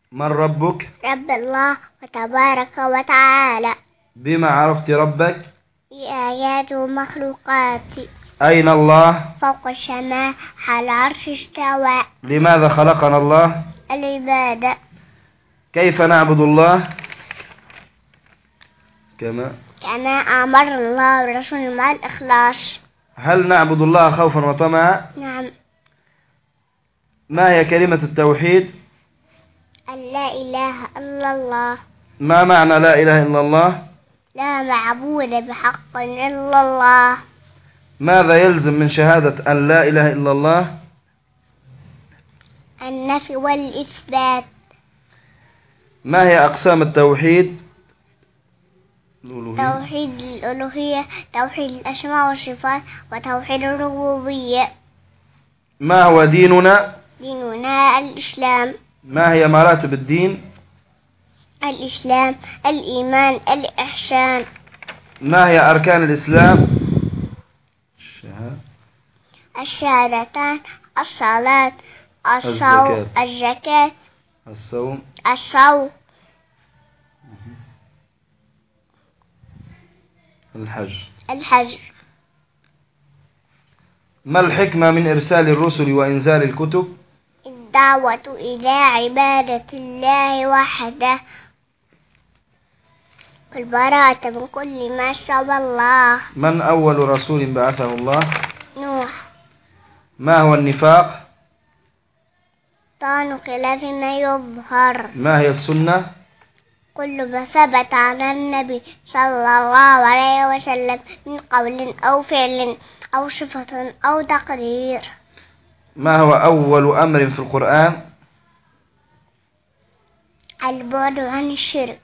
من ربك؟ رب الله وتبارك وتعالى. بما عرفت ربك؟ بآيات ومخلوقات. أين الله؟ فوق السماء على العرش استوى. لماذا خلقنا الله؟ العبادة. كيف نعبد الله؟ كما أمر الله ورسوله مع الإخلاص. هل نعبد الله خوفا وطمعا؟ نعم. ما هي كلمة التوحيد؟ أن لا إله إلا الله. ما معنى لا إله إلا الله؟ لا معبود بحق إلا الله. ماذا يلزم من شهادة أن لا إله إلا الله؟ النفي والإثبات. ما هي أقسام التوحيد؟ توحيد الألوهية، توحيد الأسماء والصفات، وتوحيد الربوبية. ما هو ديننا؟ ديننا الإسلام. ما هي مراتب الدين؟ الإسلام، الإيمان، الإحسان. ما هي أركان الإسلام؟ الشهادتان، الصلاة، الصوم، الزكاة، الصوم، الحج. ما الحكمة من إرسال الرسل وإنزال الكتب؟ الدعوة إلى عبادة الله وحده، والبراءة من كل ما سوى الله. من أول رسول بعثه الله؟ نوح. ما هو النفاق؟ طعن خلاف ما يظهر. ما هي السنة؟ كل ما ثبت عن النبي صلى الله عليه وسلم من قول أو فعل أو صفة أو تقرير. ما هو أول أمر في القرآن؟ البعد عن الشرك.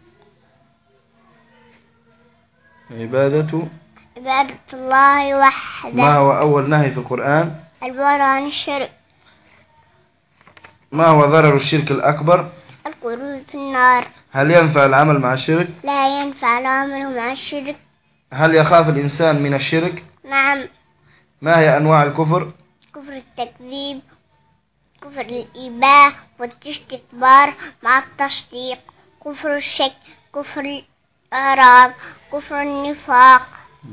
عبادة الله وحده. ما هو أول نهي في القرآن؟ البعد عن الشرك. ما هو ضرر الشرك الأكبر؟ الخلود في النار. هل ينفع العمل مع الشرك؟ لا ينفع العمل مع الشرك. هل يخاف الإنسان من الشرك؟ نعم. ما هي أنواع الكفر؟ كفر التكذيب، كفر الإباء والاستكبار مع التصديق، كفر الشك، كفر الإعراض، كفر النفاق.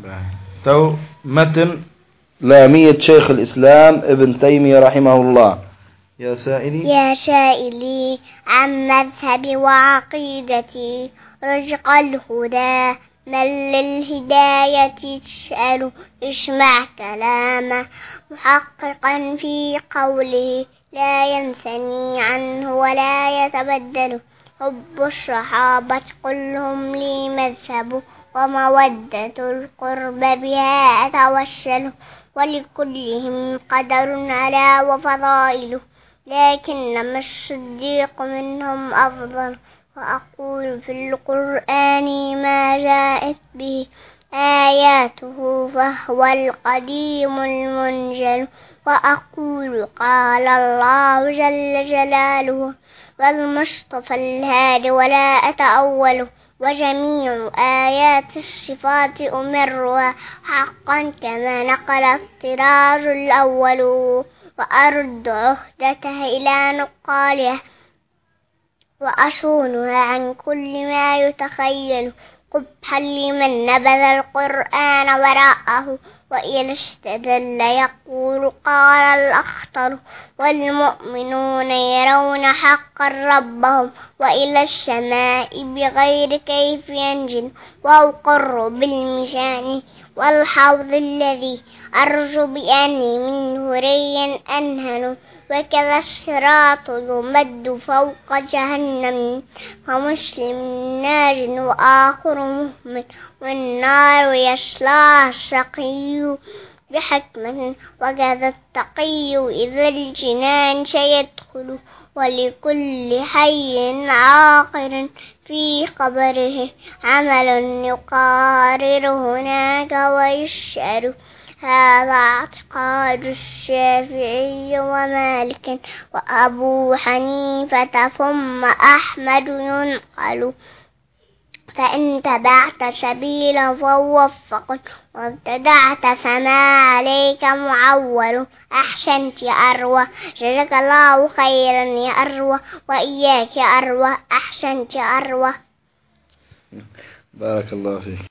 متن لامية شيخ الإسلام ابن تيمية رحمه الله. يا سائلي عن مذهبي وعقيدتي رزق الهدى، من للهداية تسأل اسمع كلامه، محققا في قوله لا ينثني عنه ولا يتبدل، حب الصحابة كلهم لي مذهب، ومودة القرب بها أتوسل، ولكلهم قدر على وفضائله، لكنما الصديق منهم أفضل. وأقول في القرآن ما جاءت به آياته فهو القديم المنزل، وأقول قال الله جل جلاله والمصطفى الهادي ولا أتأوله، وجميع آيات الصفات أمرها حقا كما نقل الطراز الأول، وأرد عهدته إلى نقالها وأصونها عن كل ما يتخيل، قبحا لمن نبذ القرآن وراءه وإلى استدل يقول قال الأخطر، والمؤمنون يرون حقا ربهم وإلى السماء بغير كيف ينزل، وأقر بالميزان والحوض الذي أرجو بأني منه ريا أنهن، وكذا الصراط يمد فوق جهنم، فمسلم ناج وآخر مهمل، والنار يصلاها الشقي بحكمة، وكذا التقي إذا الجنان سيدخل، ولكل حي عاقر في قبره عمل يقارر هناك ويسأل. هذا اعتقاد الشافعي ومالك وأبو حنيفة ثم أحمد ينقل، فإن تبعت سبيلا فوفق، وابتدعت فما عليك معول. أحسنت يا أروى، جزاك الله خيرا يا أروى، وإياك يا أروى، أحسنت يا أروى. بارك الله فيك.